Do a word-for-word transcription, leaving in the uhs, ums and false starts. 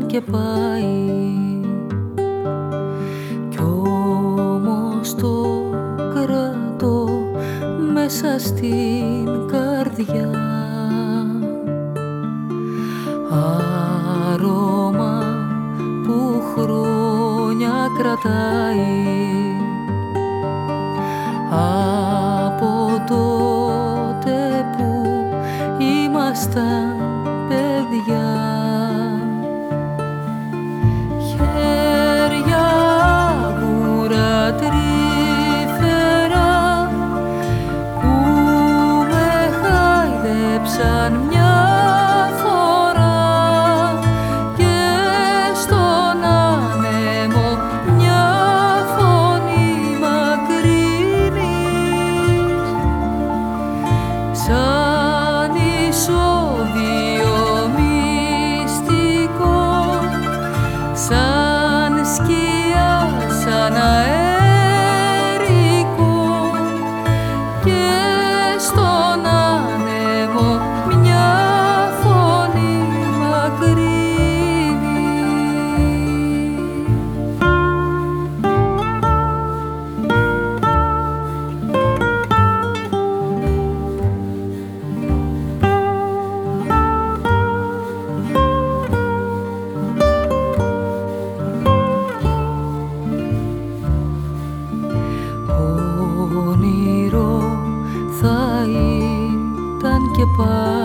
και πάει, κι όμως το κρατώ μέσα στην καρδιά. Άρωμα που χρόνια κρατάει από τότε που ήμασταν παιδιά. Χέρια άγουρα τρυφερά που με χάιδεψαν μια φορά και στον άνεμο μια φωνή μακρινής σαν ισόβιο μυστικό, σαν σκιά, σαν αέρικο και στον άνεμο μια φωνή μακρινή. Όνειρο θα ήταν και πάλι